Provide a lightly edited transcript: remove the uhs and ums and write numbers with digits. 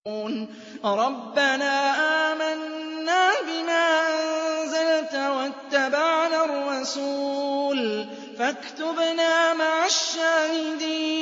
رَبَّنَا آمَنَّا بِمَا أَنزَلْتَ وَاتَّبَعْنَا الرَّسُولَ فَاكْتُبْنَا مَعَ الشَّاهِدِينَ